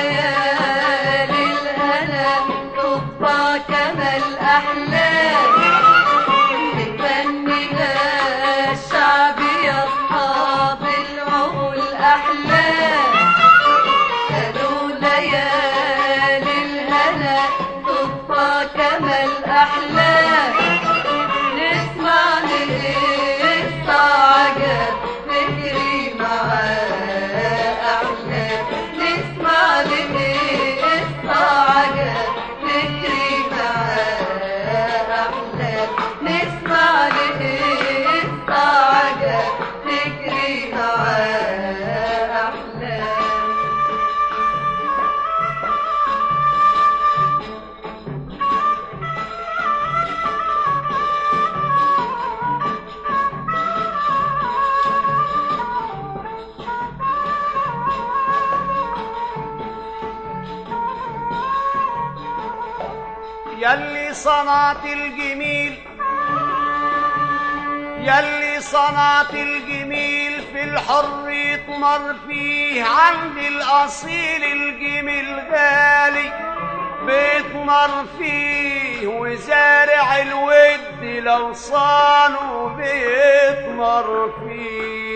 ليالي الهنا تطفى كما الأحلام بتغنيها الشعب يصحاب العقول أحلام قالوا ليالي الهنا تطفى كما الأحلام نسمع لقصة عجب فكري معاه أحلام نسمع لقصة عجب فكري معاه أحلام نسمع لقصة عجب فكري معاه أحلام يلي صنعت الجميل يلي صنعت الجميل في الحر يطمر فيه عند الأصيل الجميل غالي بيطمر فيه وزارع الود لو صانوا بيطمر فيه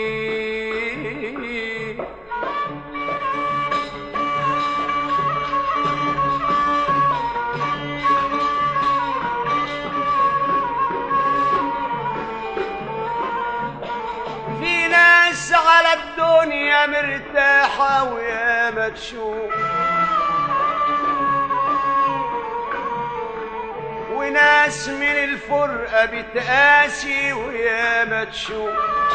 على الدنيا مرتاحة ويا ما تشوف وناس من الفرقة بتقاسي ويا ما تشوف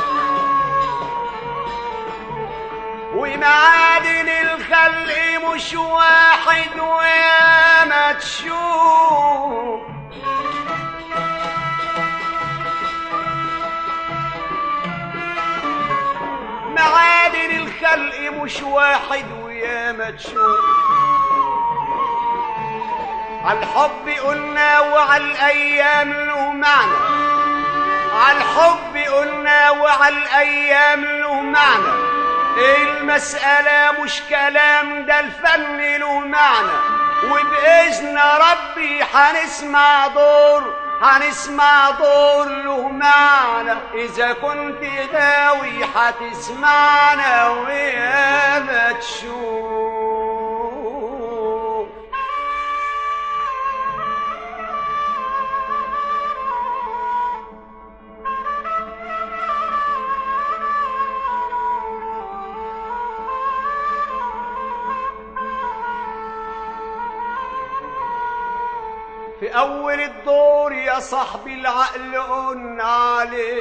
ومعادن الخلق مش واحد ويا ما تشوف معادن الخلق مش واحد ويا ما تشوف عالحب قلنا وعالايام له معنى عالحب قلنا وعالايام له معنى المسألة مش كلام ده الفن له معنى وبإذن ربي هنسمع دور له معنى إذا كنت غاوي هتسمعنا ويا ما تشوف في أول الدور يا صاحبي العقل قلنا عليه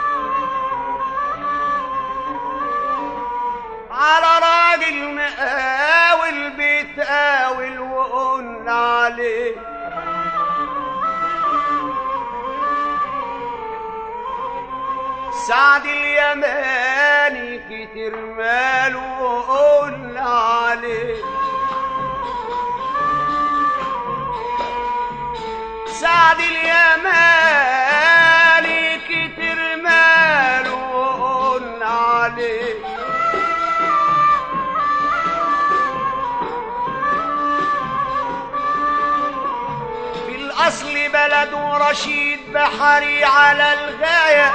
على راجل مقاول بيتقاول وقلنا عليه سعد اليماني كتير ماله وقلنا عليه سعد اليماني كتير ماله وقلنا عليه في الأصل بلده رشيد بحري على الغاية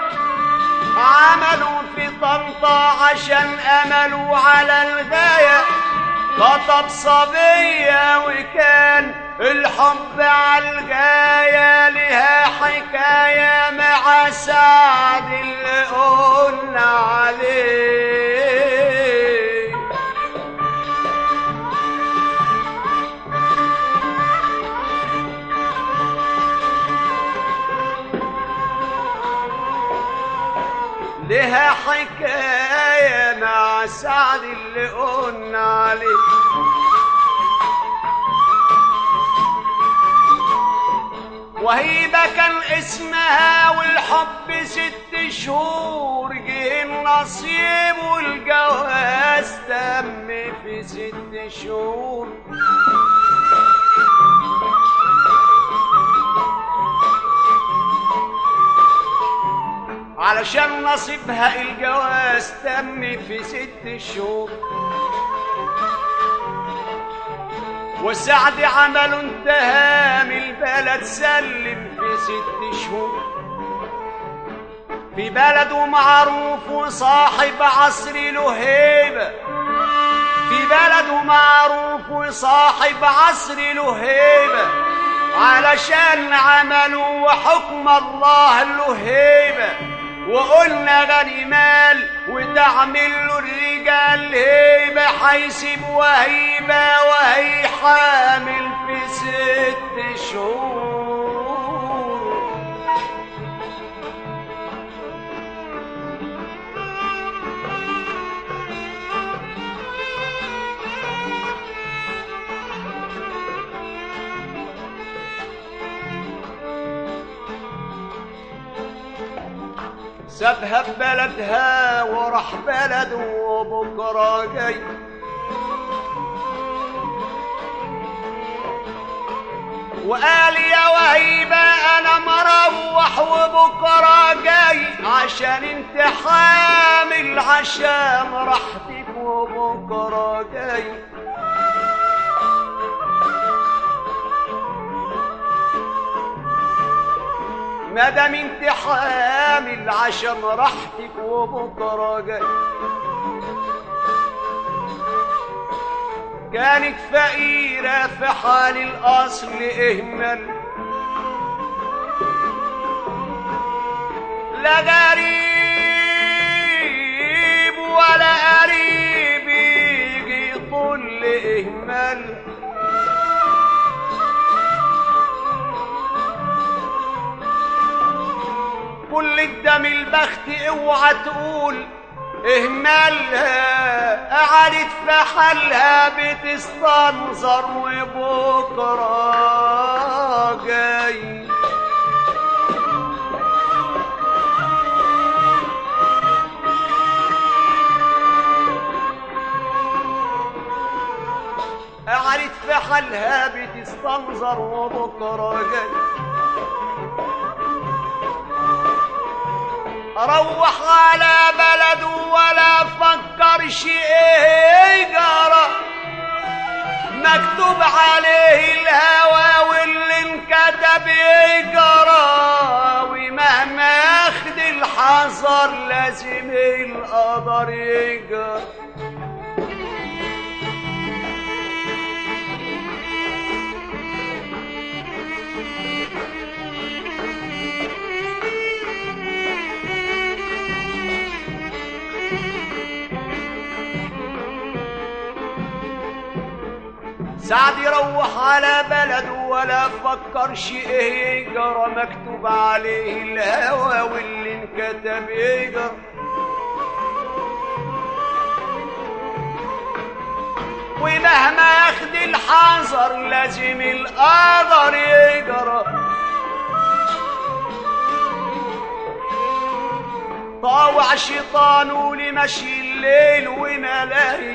عملوا في طنطا عشان أملوا على الغاية خطب صبية وكان الحب عالغاية لها حكاية مع سعد اللي قلنا عليه لها حكاية مع سعد اللي قلنا عليه وهيبة كان اسمها والحب 6 شهور جه النصيب والجواز تم في 6 شهور علشان نصيبها الجواز تم في 6 شهور وسعد عمله انتهى من البلد سلم في 6 شهور. في بلده معروف وصاحب عصر له هيبة، في بلده معروف وصاحب عصر له هيبة، علشان عمله وحكم الله له هيبة. وقلنا غني مال وتعمل له الرجال هيبة، حيسيب وهيبة وهي حامل في 6 شهور. سابها ببلدها وراح بلده وبكرة جاي. وقال يا وهيبة أنا مروح وبكرة جاي، عشان انت حامل عشان راحتك وبكرة جاي. مادام انت حامل عشان راحتك وبكره جاي. كانت فقيرة في حال الأصل اهمل، لا غريب ولا قريب يجي يطل اهمل. كل الدم البخت اوعى تقول اهملها، قعدت في حالها بتستنظر وبكره جاي. قعدت في حالها بتستنظر وبكره جاي. روح على بلده ولا فكرش ايه جرى، مكتوب عليه الهوى واللي انكتب يجرى. ومهما ياخد الحذر لازم القدر يجرى. سعد يروح على بلده ولا فكرش ايه يجرى، مكتوب عليه الهوى واللي انكتب يجرى. ومهما ياخد الحذر لازم القدر يجرى. طاوع شيطانه لمشي الليل وملاهي،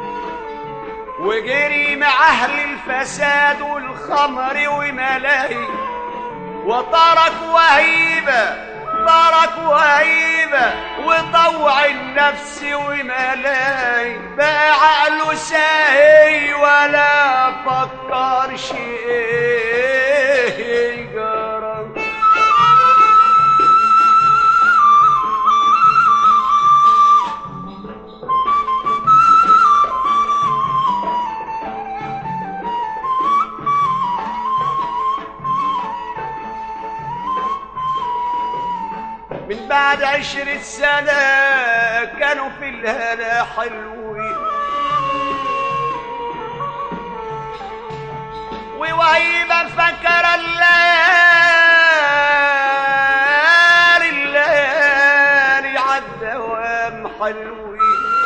وجري مع أهل الفساد والخمر وملاهي. وترك وهيبة وطوع النفس وملاهي. بقى عقله ساهي ولا فكرش ايه جرى. من بعد 20 سنة كانوا في الهنا حلوين، ووهيبة فكر الليالي عالدوام حلوين.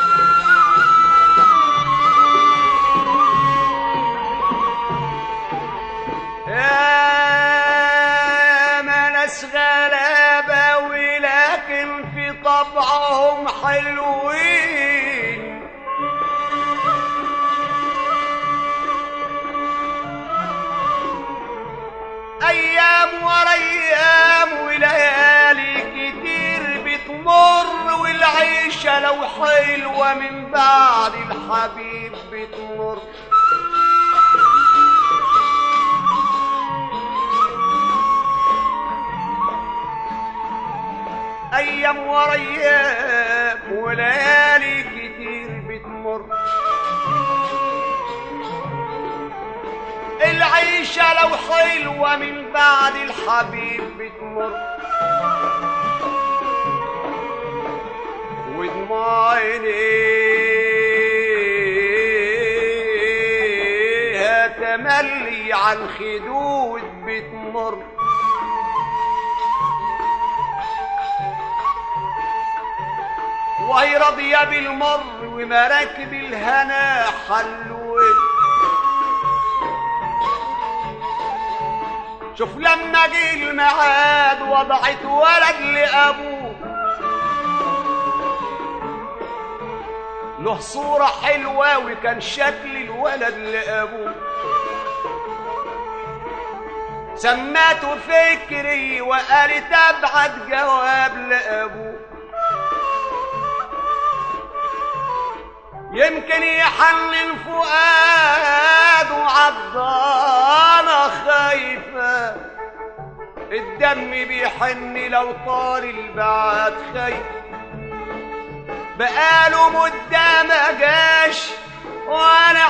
يا ما ناس غلابة ولكن في طبعهم حلوين. أيام ورا أيام وليالي كتير بتمر، والعيشة لو حلوة من بعد الحبيب بتمر. ورا ايام وليالي كتير بتمر. العيشة لو حلوة من بعد الحبيب بتمر، ودموع عينيها تملي عن خدود بتمر. وهي راضية بالمر ومراكب الهنا حلوت. شوف لما جه الميعاد وضعت ولد لأبوه، له صورة حلوة وكان شكل الولد لأبوه. سماته فكري وقالت ابعت جواب لأبوه، يمكن يحنن فؤاد وعضانة خايفة، الدم بيحن لو طال البعاد خايف. بقاله مدة ما جاش وانا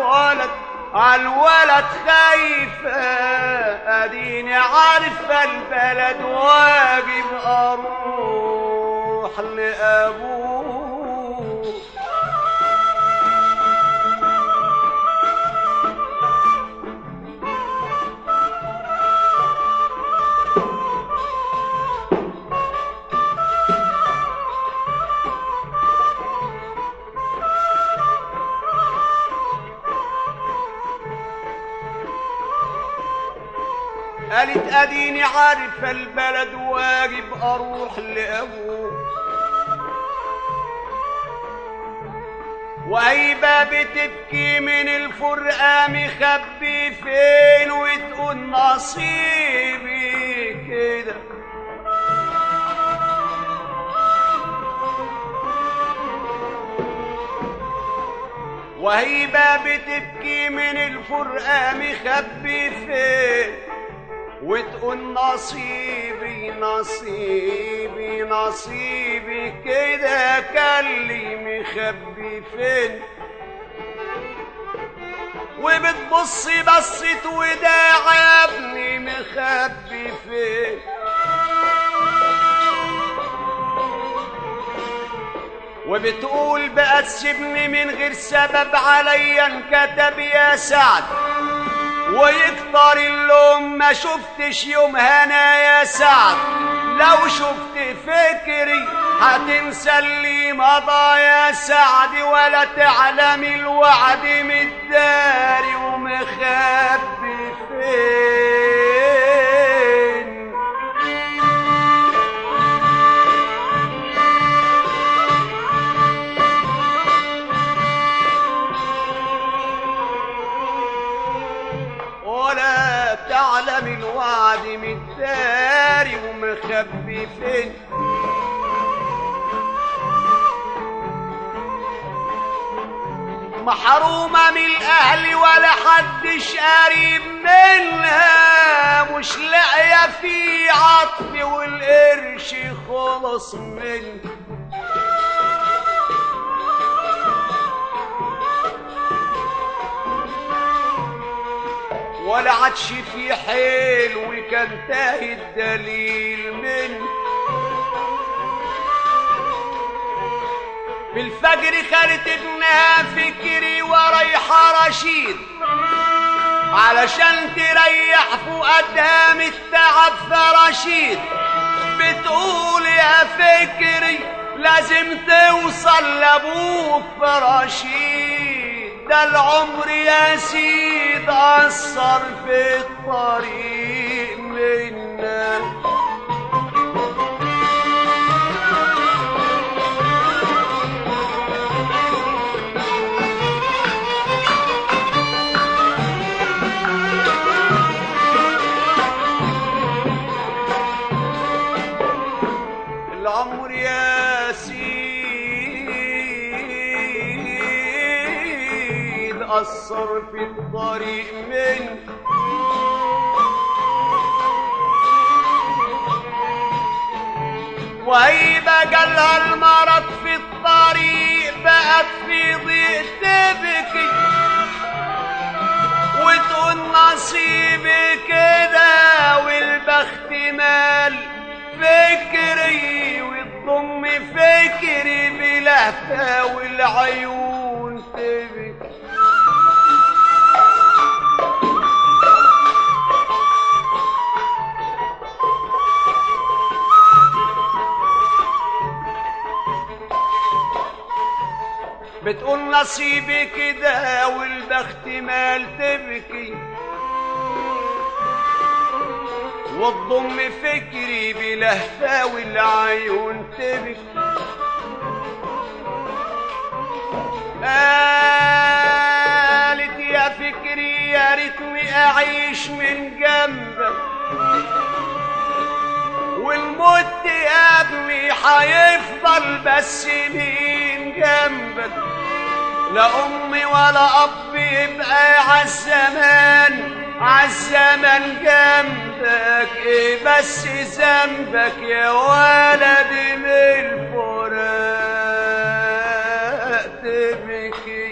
عالولد خايفة، اديني عارفة البلد واجب اروح لأبوه. قالت اديني عارفة البلد واجب اروح لأبوه. وهيبة بتبكي من الفرقة مخبي فين وتقول نصيبي كده. وهيبة بتبكي من الفرقة مخبي فين وتقول نصيبي نصيبي نصيبي كده، كان لي مخبي فين. وبتبصي بصت وداع يا ابني مخبي فين. وبتقول بقى تسيبني من غير سبب عليا انكتب يا سعد، ويكتر اللوم ما شفتش يوم هنا يا سعد. لو شفت فكري هتنسى اللي مضى يا سعد، ولا تعلم الوعد متداري ومخبي فين. ولا تعلم الوعد متداري ومخبي فين. محرومة من الأهل ولا حدش قريب منها، مش لاقية في عطف والقرش خلص منه. ولا عادش في حيل وكان تاهي الدليل منه. في الفجر خالت ابنها فكري ورايحة رشيد علشان تريح فؤادها من التعب فرشيد. بتقول يا فكري لازم توصل لابوك فرشيد، ده العمر يا سيد أثر في الطريق منا. العمر يا سيد أثر في الطريق من وهيبة جالها المرض في الطريق بقت في ضيق تبكي وتقول نصيبي كده والبخت مال فكري وتضم فكري بلهفة والعيون تبكي. بتقول نصيبي كده والبخت مال تبكي وتضم فكري بلهفة والعيون تبكي. قالت يا فكري يا ريتني اعيش من جنبك والموت يا ابني حيفضل بس مين جنبك. لا امي ولا اب يبقى عالزمان جنبك ايه بس ذنبك يا ولدي من الفراق تبكي.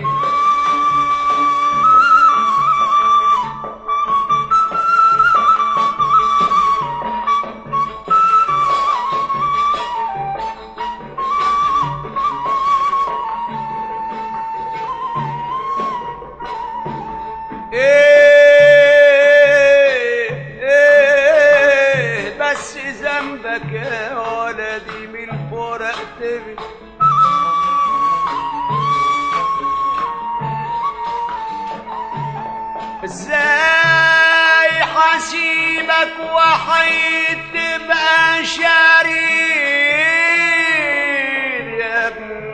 ايه بس ذنبك يا ولدي من الفراق تبكي. ازاي حسيبك وحيد تبقى شرير يا ابني.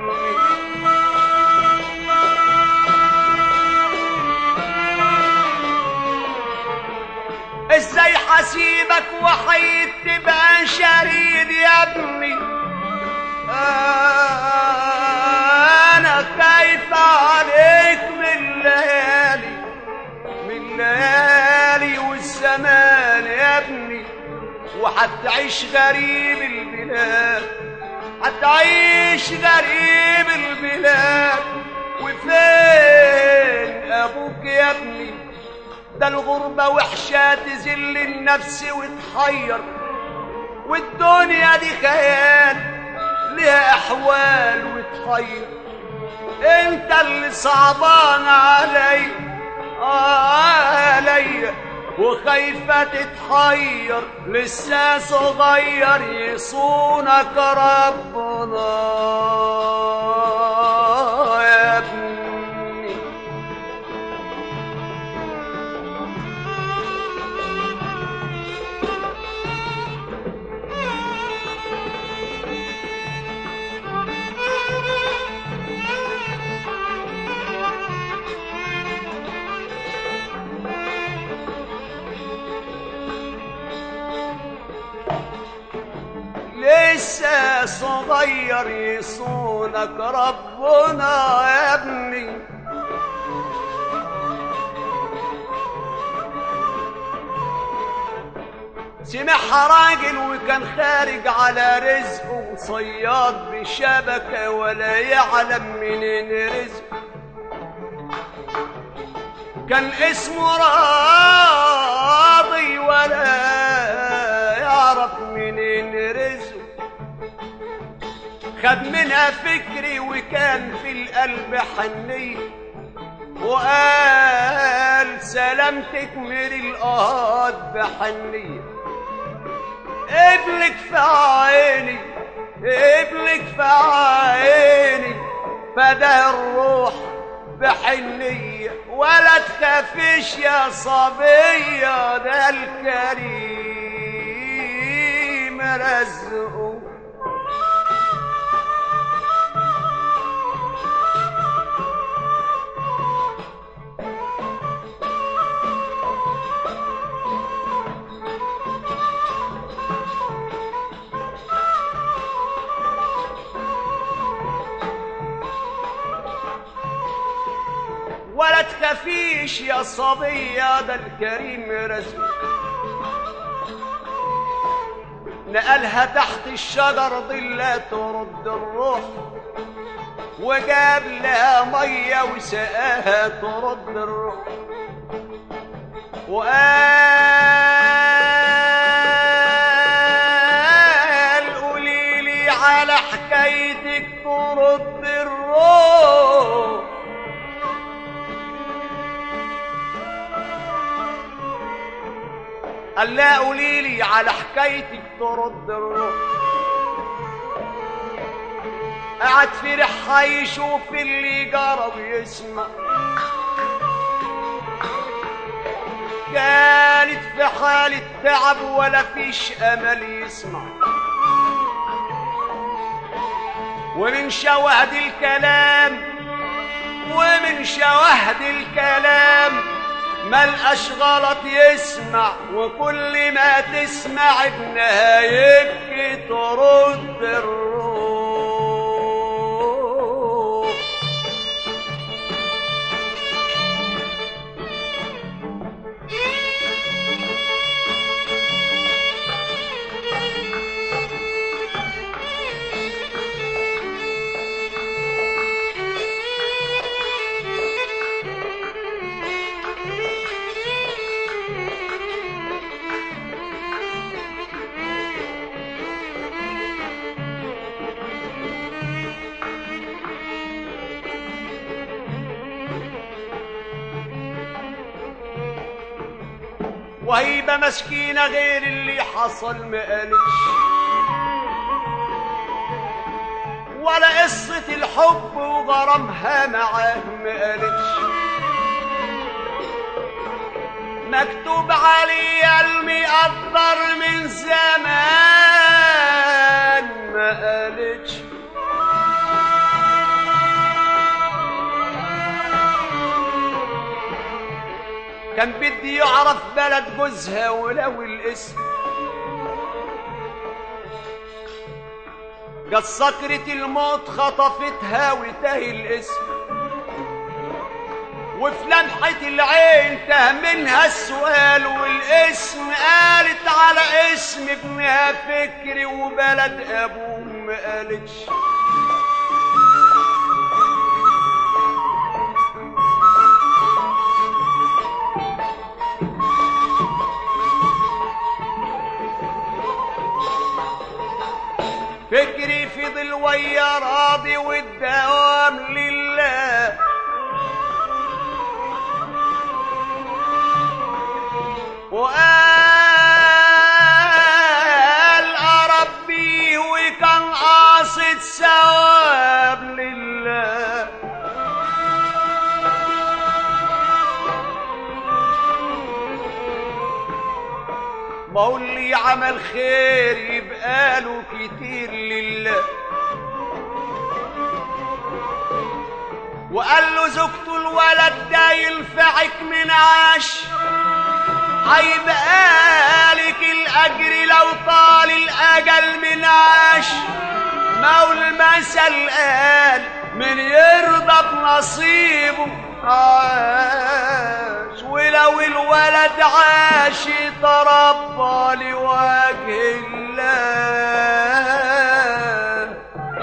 ازاي حسيبك وحيد تبقى شريد يا ابني. انا خايف عليك من الليالي والزمان يا ابني وحتعيش غريب البلاد وفين ابوك يا ابني. ده الغربة وحشة تذل النفس وتحير والدنيا دي خيال ليها احوال وتحير. انت اللي صعبان عليا وخايفة تتحير لسه صغير يصونك ربنا يا ابني. لسه صغير يصونك ربنا يا ابني. سمعها راجل وكان خارج على رزقه وصياد بشبكة ولا يعلم منين رزقه. كان اسمه راضي ولا يعرف منين رزقه. خد منها فكري وكان في القلب حنية وقال سلامتك من القهات بحنية. ابلك في عيني فده الروح بحنية ولا تخافش يا صبية ده الكريم رزقه. ولا تخافيش يا صبية ده الكريم رزقك. نقلها تحت الشجر ظلة ترد الروح، وجاب لها ميه وسقاها ترد الروح، وقال قوليلي على حكايتك ترد الروح. قال لا قوليلي على حكايتك ترد الروح. قعد في ريحها يشوف اللي جرى ويسمع، كانت في حالة تعب ولا فيش امل يسمع، ومن شواهد الكلام ملقاش غلط يسمع، وكل ما تسمع ابنها يبكي ترد الروح. وهيبة مسكينة غير اللي حصل ما قالتش، ولا قصة الحب وغرامها معاه ما قالتش، مكتوب عليه المقدر من زمان ما قالتش. كان بدي يعرف بلد جوزها ولو الاسم، قد سكرة الموت خطفتها وتاه الاسم، وفي لمحة العين تاه منها السؤال والاسم، قالت على اسم ابنها فكري وبلد ابوه ما قالتش. فكري فضل ويا راضي والدوام لله، وقال أربيه وكان قاصد ثواب لله. ما هو اللي عمل خير يبقى له كتير لله، وقال له زوجته الولد ده ينفعك من عاش، هيبقى لك الاجر لو طال الاجل من عاش. مولى المثل قال من يرضى بنصيبه عاش، ولو الولد عاش يتربى لوجه الله.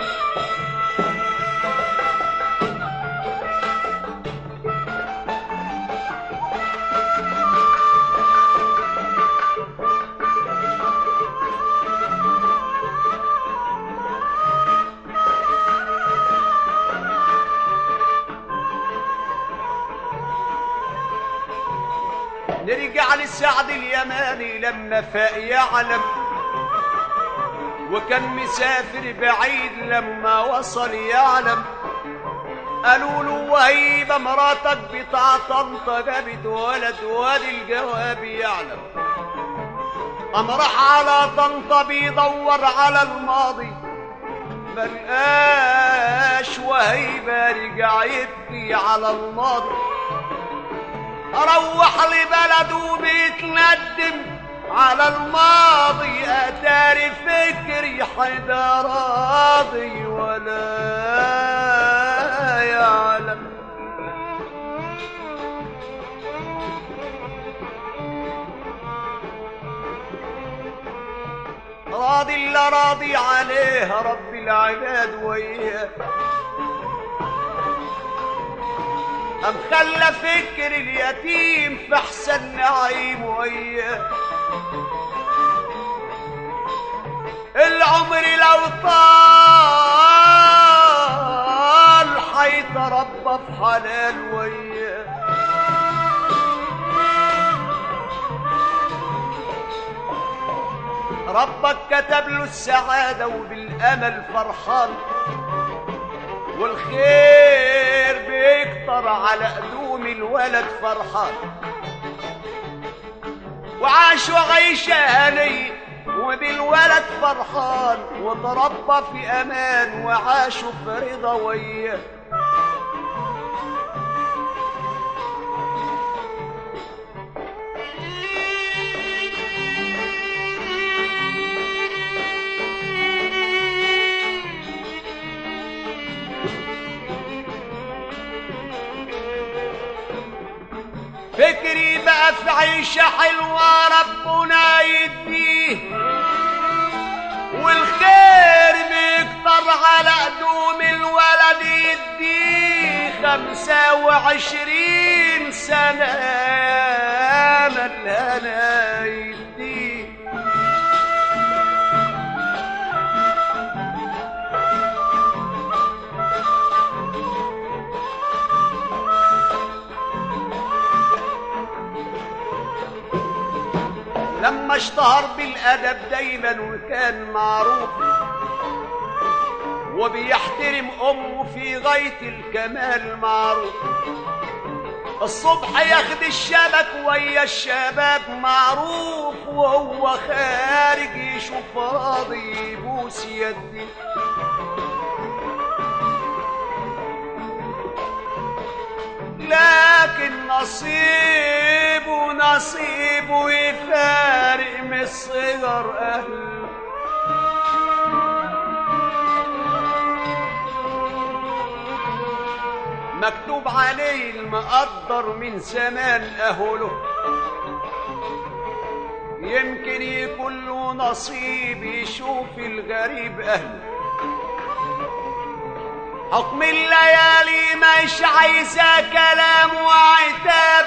نرجع لسعد اليماني لما فاق يعلم، وكان مسافر بعيد لما وصل يعلم. قالوا له وهيبة مراتك بتاع طنطا جابت ولد، وادي الجواب يعلم. قام راح على طنطا بيدور على الماضي ملقاش، وهيبة رجع يبكي على الماضي. روح لبلده بيتندم على الماضي، اتاري فكري حدا راضي ولا يعلم. راضي اللي راضي عليه رب العباد وياه. أم خلى فكر اليتيم في أحسن نعيم وياه. العمر لو طال حيتربى في حلال وياه. ربك كتب له السعادة وبالأمل فرحان، والخير بيكتر على قدوم الولد فرحان. وعاشوا عيشة هنية وبالولد فرحان، وتربى في أمان وعاشوا في رضا وياه. فكري بقى في عيشة حلوة ربنا يديه، والخير بيكتر على قدوم الولد يديه. 25 سنة ملهنا يديه. لما اشتهر بالأدب دايما وكان معروف، وبيحترم أمه في غاية الكمال معروف. الصبح ياخد الشبك ويا الشباب معروف، وهو خارج يشوف راضي يبوس يدي. لكن نصيبه يفارق من الصغر أهله. مكتوب عليه المقدر من زمان أهله، يمكن يكون له نصيب يشوف الغريب أهله. حكم الليالي مش عايزة كلام وعتاب،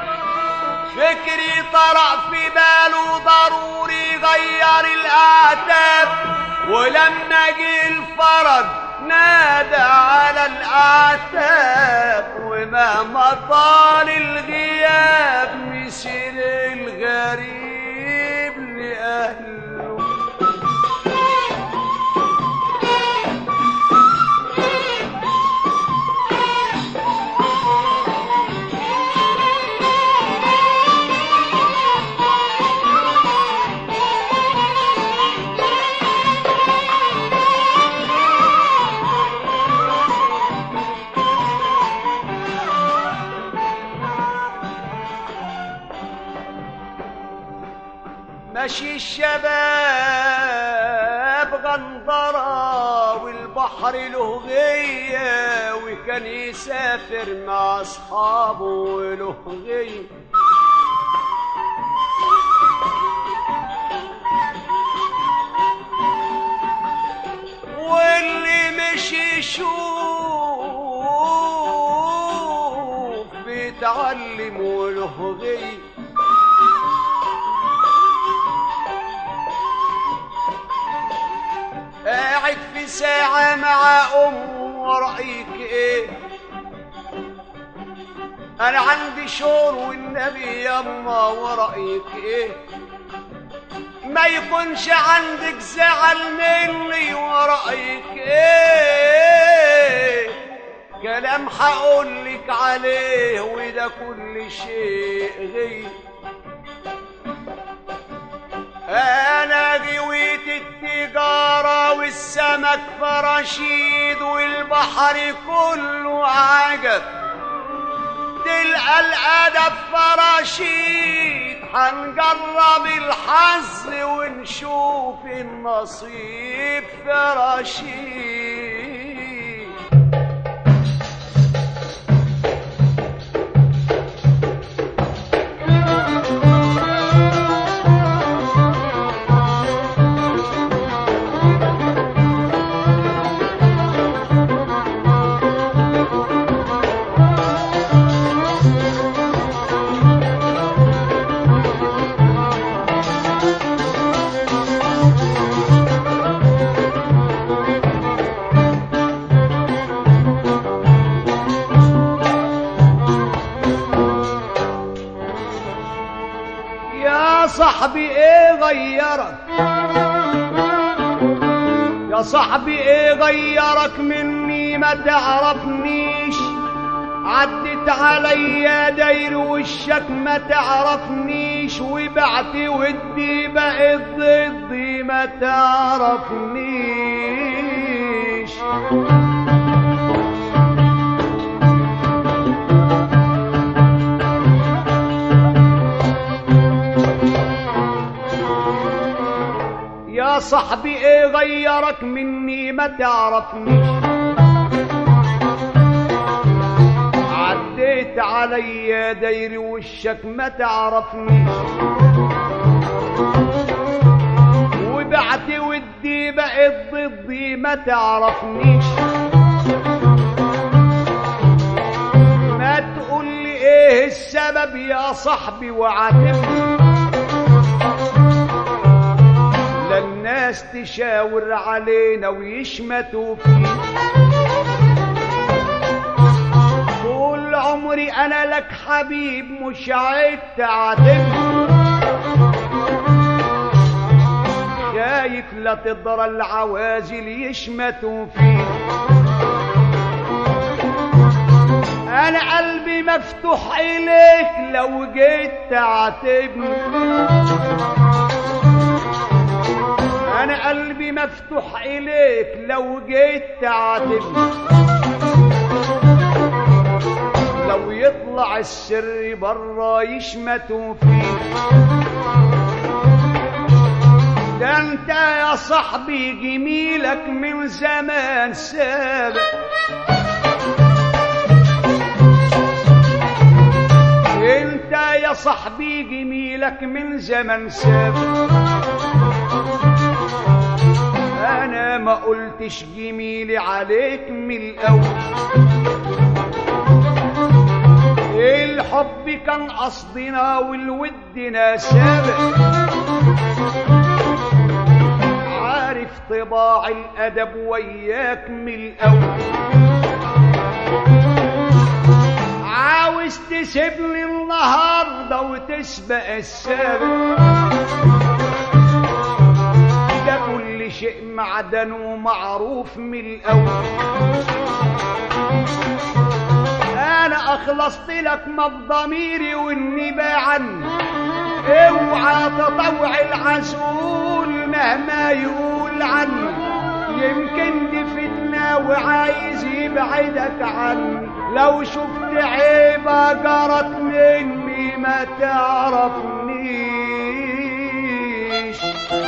فكري طرق في باله ضروري غير الأعتاب. ولما جه الفرج نادى على الأعتاب، ومهما طال الغياب مسير الغريب لأهله. ماشي الشباب غندرة والبحر له غية، وكان يسافر مع أصحابه وله غية. واللي مش يشوف بيتعلم وله غية. قاعد في ساعة مع أمه ورأيك إيه؟ أنا عندي شور والنبي يما ورأيك إيه؟ ما يكونش عندك زعل مني ورأيك إيه؟ كلام هقولك عليه وده كل شيء غير. أنا جويت التجارة والسمك فرشيد والبحر كله عجب، تلقى الأدب فرشيد. هنجرب الحظ ونشوف النصيب فرشيد. صاحبي ايه غيرك، يا صاحبي ايه غيرك مني ما تعرفنيش، عدت عليا داير وشك ما تعرفنيش، وبعت ودي بقيت ضدي ما تعرفنيش. يا صاحبي ايه غيرك مني ما تعرفنيش، عديت عليا دايري وشك ما تعرفنيش، وبعت ودي بقيت ضدي ما تعرفنيش. ما تقولي ايه السبب يا صاحبي وعاتبني، الناس تشاور علينا ويشمتوا فينا، طول عمري انا لك حبيب مش عيب تعاتبني، خايف لا تضرى العوازل يشمتوا فينا. انا قلبي مفتوح اليك لو جيت تعاتبني، أنا قلبي مفتوح إليك لو جيت تعاتبني، لو يطلع السر برا يشمتوا فيه. ده أنت يا صاحبي جميلك من زمان سابق، أنت يا صاحبي جميلك من زمان سابق، أنا ما قلتش جميلي عليك من الأول، الحب كان قصدنا والودنا سابق، عارف طباع الأدب وياك من الأول، عاوز تسيبني النهارده وتسبق السابق، كل شيء معدن ومعروف من الأول، أنا أخلصت لك ما بضميري والنبا عني، اوعى تطوع العسول مهما يقول عني، يمكن دي فتنة وعايز يبعدك عني، لو شفت عيبة جرت مني ما تعرفنيش.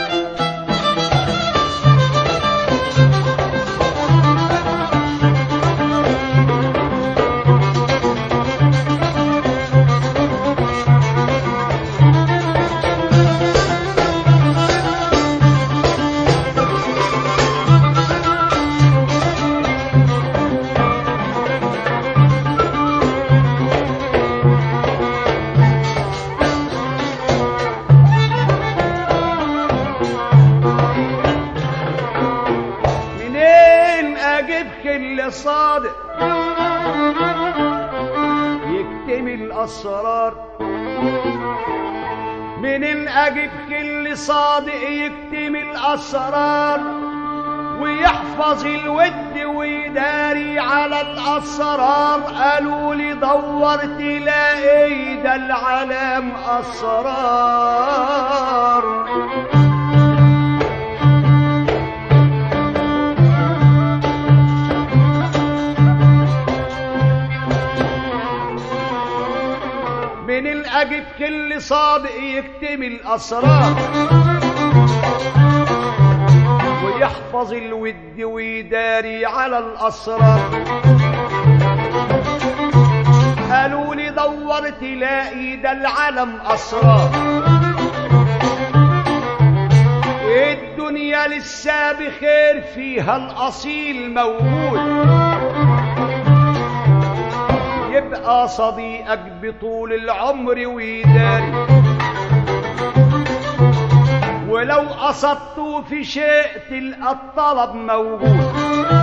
صادق يكتمل الأسرار، منين أجيب كل صادق يكتمل الأسرار، ويحفظ الود ويداري على الأسرار، قالوا لي دور تلاقي ده العالم أسرار. من أجيب كل صادق يكتمل أسرار، ويحفظ الود ويداري على الأسرار، قالوا لي دور تلاقي ده العالم أسرار، الدنيا لسه بخير فيها الأصيل موجود، يبقى صديقك بطول العمر ويداري، ولو قصدته في شيء تلقى الطلب موجود،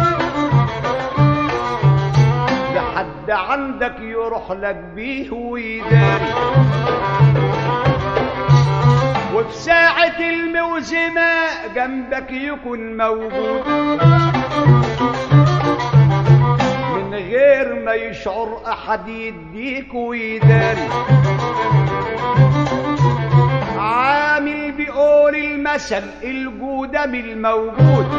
لحد عندك يروح لك بيه ويداري، وزماء جنبك يكون موجود من غير ما يشعر أحد يديك ويداري. عامل بيقول المثل الجودة بالموجود،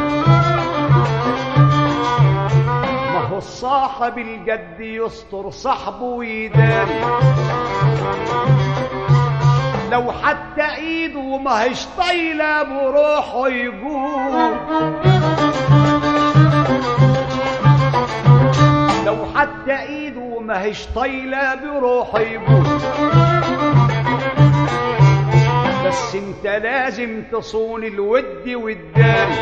ما هو الصاحب الجد يستر صاحبه ويداري. لو حتى ايده ما هيش طايله بروحه يجود، لو حتى ايده ما هيش طايله بروحه يجود. بس انت لازم تصون الود والداري،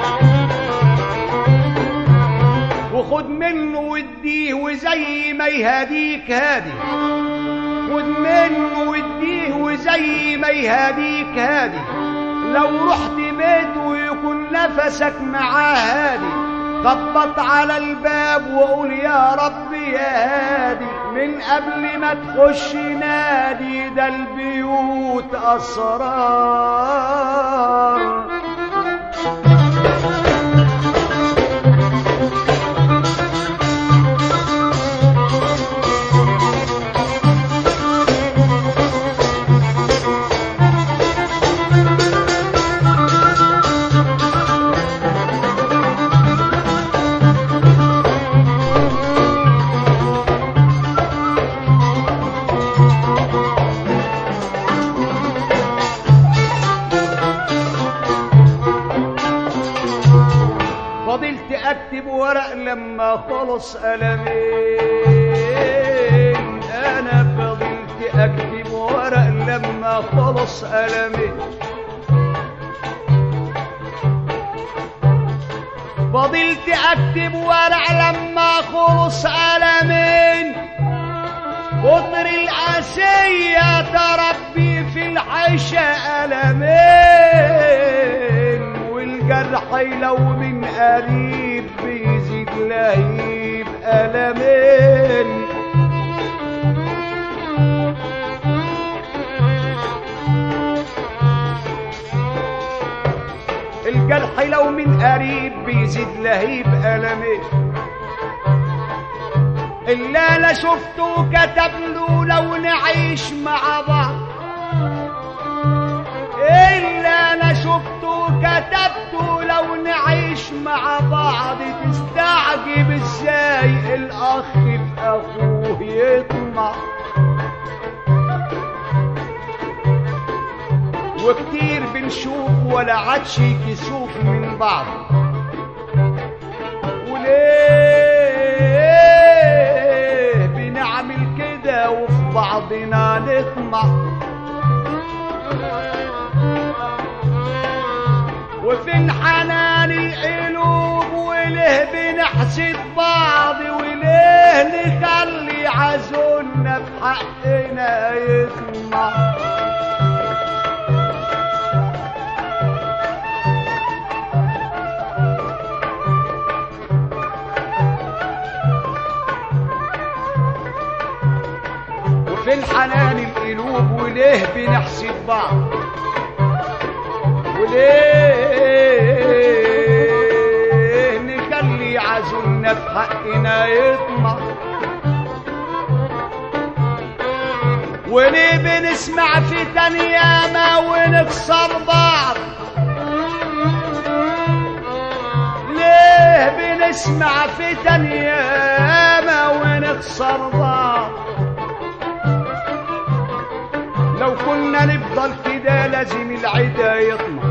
وخد منه وديه وزي ما يهديك هادي. خد منه وديه وزي ما يهديك هادي. لو رحت بيت ويكون نفسك معاه هادي، خبط على الباب وقول يا رب يا هادي. من قبل ما تخش نادي، ده البيوت أسرار. اكتب ورق لما خلص ألمين. انا فضلت اكتب ورق لما خلص ألمين. فضلت اكتب ورق لما خلص ألمين. كتر القاسية تربي في الحشا ألمين. والجرح لو من قريب بيزيد لهيب ألمين. الجرح لو من قريب بيزيد لهيب ألمين. اللي انا شفته كتب له لو نعيش مع بعض. اللي انا شفته كتبته لو نعيش مع بعض. تستعجب ازاي الاخ في اخوه يطمع. وكتير بنشوف ولا عادش كسوف من بعض. وليه بنعمل كده وفي بعضنا نطمع. وفين حنان القلوب وليه بنحسد بعض. وليه نخلي عزولنا في حقنا يطمع. وفين حنان القلوب وليه بنحسد بعض. وليه نخلي عزولنا في حقنا يطمع. وليه بنسمع فتن ياما ونكسر بعض. ليه بنسمع فتن ياما ونكسر بعض. لو كنا نفضل كده لازم العدا يطمع.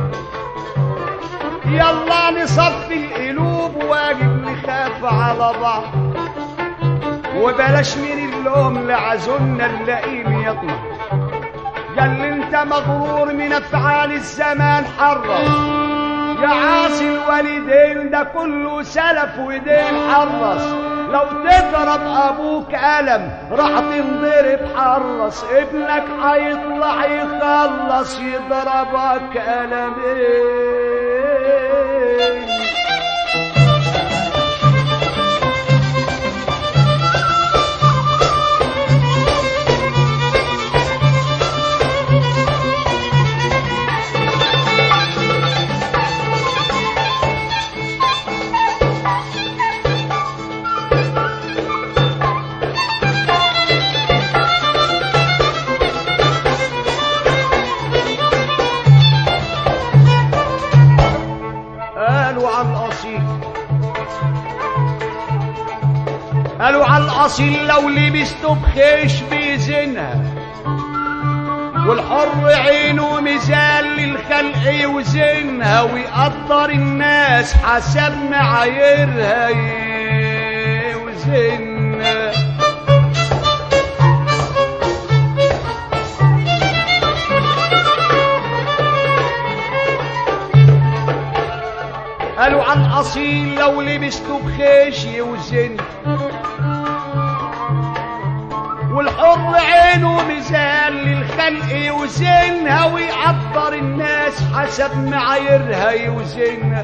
يلا نصفي القلوب واجب نخاف على بعض. وبلاش من اللوم لعزولنا نلاقيه يطمع. قال انت مغرور من افعال الزمان حرص. يا عاصي الوالدين ده كله سلف ودين حرص. لو تضرب ابوك قلم راح تنضرب حرص. ابنك هيطلع يخلص يضربك قلمين. الأصيل لو لبسته بخيش بيزنها، والحر عينه ميزان للخلق يوزنها، ويقدر الناس حسب معاييرها يوزنها. قالوا عن أصيل لو لبسته بخيش يوزن، والحر عينه ميزان للخلق يوزنها، ويقدر الناس حسب معاييرها يوزنها.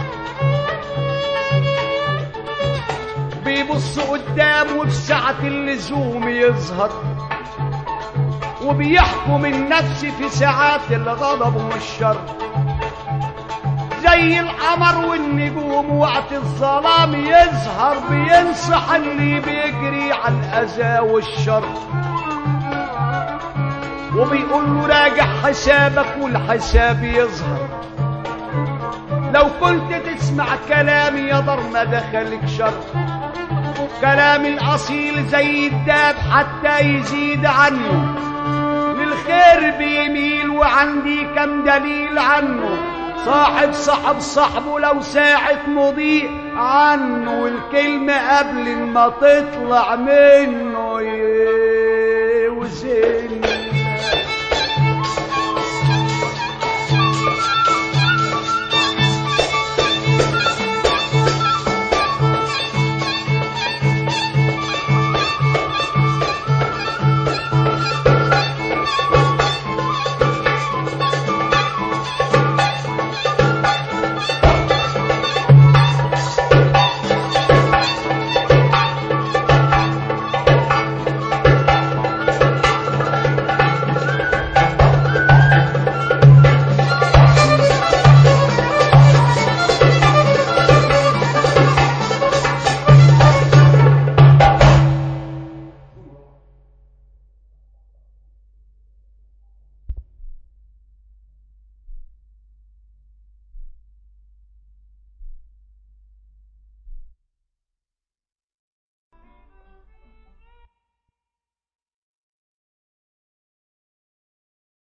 بيبص قدامه في ساعة اللزوم يظهر، وبيحكم النفس في ساعات الغضب والشر، زي القمر والنجوم وقت الظلام يظهر، بينصح اللي بيجري على الأذى والشر، وبيقول له راجع حسابك والحساب يظهر. لو كنت تسمع كلامي يا دار ما دخلك شر، كلام الأصيل زي الداب حتى يزيد عنه، للخير بيميل وعندي كم دليل عنه. صاحب صاحبه لو ساعة مضيء عنه، والكلمة قبل ما تطلع منه